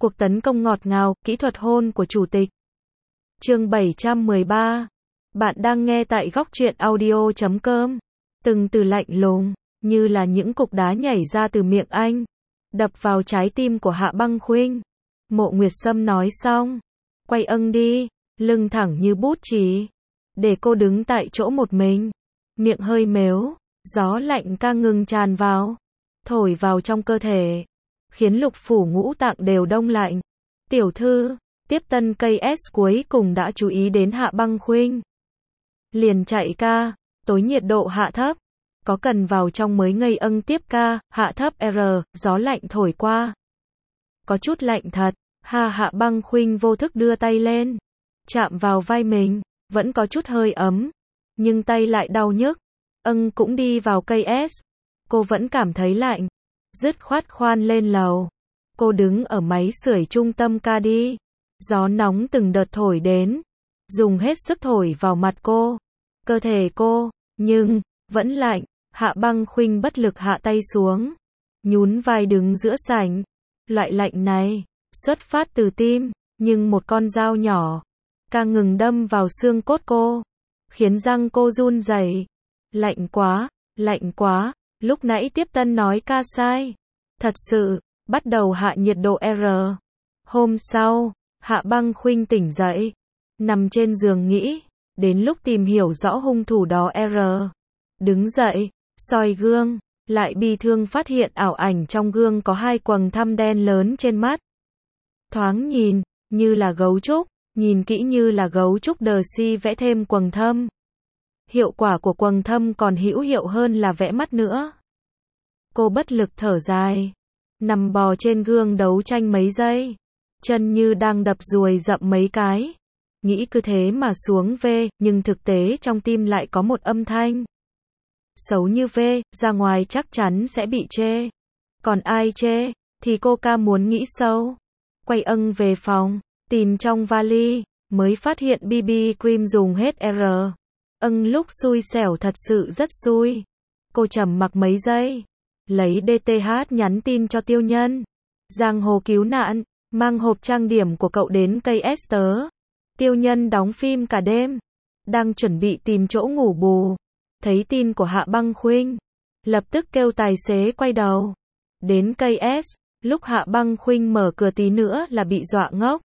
Cuộc tấn công ngọt ngào, kỹ thuật hôn của chủ tịch. Chương 713. Bạn đang nghe tại góc truyện audio.com. Từng từ lạnh lùng, như là những cục đá nhảy ra từ miệng anh, đập vào trái tim của Hạ Băng Khuynh. Mộ Nguyệt Sâm nói xong, quay âng đi, lưng thẳng như bút chì, để cô đứng tại chỗ một mình, miệng hơi mếu, gió lạnh ca ngừng tràn vào, thổi vào trong cơ thể, khiến lục phủ ngũ tạng đều đông lạnh. Tiểu thư, tiếp tân cây S cuối cùng đã chú ý đến Hạ Băng Khuynh. Liền chạy ca, tối nhiệt độ hạ thấp, có cần vào trong mới ngây âng tiếp ca, hạ thấp R, gió lạnh thổi qua. Có chút lạnh thật, Hạ Băng Khuynh vô thức đưa tay lên, chạm vào vai mình, vẫn có chút hơi ấm, nhưng tay lại đau nhức. Âng cũng đi vào cây S, cô vẫn cảm thấy lạnh, dứt khoát khoan lên lầu. Cô đứng ở máy sưởi trung tâm ca đi, gió nóng từng đợt thổi đến, dùng hết sức thổi vào mặt cô, cơ thể cô, nhưng vẫn lạnh. Hạ Băng Khuynh bất lực hạ tay xuống, nhún vai đứng giữa sảnh. Loại lạnh này xuất phát từ tim, nhưng một con dao nhỏ ca ngừng đâm vào xương cốt cô, khiến răng cô run rẩy. Lạnh quá, lạnh quá. Lúc nãy tiếp tân nói ca sai, thật sự bắt đầu hạ nhiệt độ R. Hôm sau, Hạ Băng Khuynh tỉnh dậy, nằm trên giường nghĩ đến lúc tìm hiểu rõ hung thủ đó R. Đứng dậy, soi gương, lại bi thương phát hiện ảo ảnh trong gương có hai quầng thâm đen lớn trên mắt. Thoáng nhìn, như là gấu trúc, nhìn kỹ như là gấu trúc đờ si vẽ thêm quầng thâm. Hiệu quả của quầng thâm còn hữu hiệu hơn là vẽ mắt nữa. Cô bất lực thở dài, nằm bò trên gương đấu tranh mấy giây, chân như đang đập ruồi rậm mấy cái. Nghĩ cứ thế mà xuống V, nhưng thực tế trong tim lại có một âm thanh. Xấu như V, ra ngoài chắc chắn sẽ bị chê. Còn ai chê, thì cô ca muốn nghĩ sâu. Quay âng về phòng, tìm trong vali, mới phát hiện BB cream dùng hết R. Âng lúc xui xẻo thật sự rất xui. Cô trầm mặc mấy giây, lấy DTH nhắn tin cho Tiêu Nhân. Giang hồ cứu nạn, mang hộp trang điểm của cậu đến cây S tớ. Tiêu Nhân đóng phim cả đêm, đang chuẩn bị tìm chỗ ngủ bù. Thấy tin của Hạ Băng Khuynh, lập tức kêu tài xế quay đầu. Đến cây S, lúc Hạ Băng Khuynh mở cửa tí nữa là bị dọa ngốc.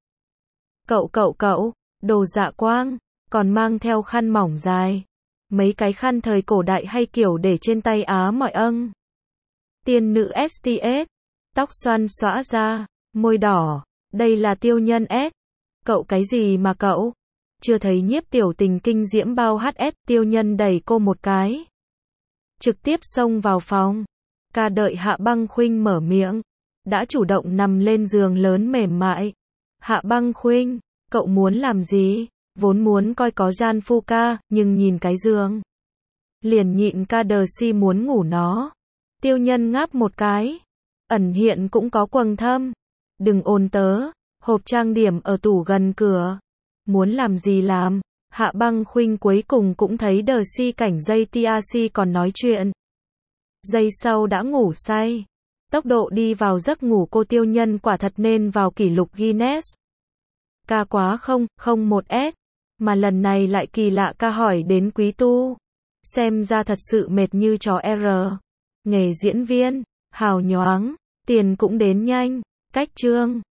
Cậu, đồ dạ quang, còn mang theo khăn mỏng dài. Mấy cái khăn thời cổ đại hay kiểu để trên tay á mọi âng. Tiên nữ STS, tóc xoăn xõa ra, môi đỏ, đây là Tiêu Nhân S. Cậu cái gì mà cậu? Chưa thấy nhiếp tiểu tình kinh diễm bao HS. Tiêu Nhân đẩy cô một cái, trực tiếp xông vào phòng. Ca đợi Hạ Băng Khuynh mở miệng, đã chủ động nằm lên giường lớn mềm mại. Hạ Băng Khuynh, cậu muốn làm gì? Vốn muốn coi có gian phu ca, nhưng nhìn cái giường, liền nhịn ca đờ si muốn ngủ nó. Tiêu Nhân ngáp một cái, ẩn hiện cũng có quầng thâm. Đừng ồn tớ, hộp trang điểm ở tủ gần cửa. Muốn làm gì làm. Hạ Băng Khuynh cuối cùng cũng thấy đờ si cảnh dây TRC còn nói chuyện. Giây sau đã ngủ say. Tốc độ đi vào giấc ngủ cô Tiêu Nhân quả thật nên vào kỷ lục Guinness. Ca quá 001S, mà lần này lại kỳ lạ ca hỏi đến quý tu. Xem ra thật sự mệt như chó R. Nghề diễn viên, hào nhoáng, tiền cũng đến nhanh, cách chương.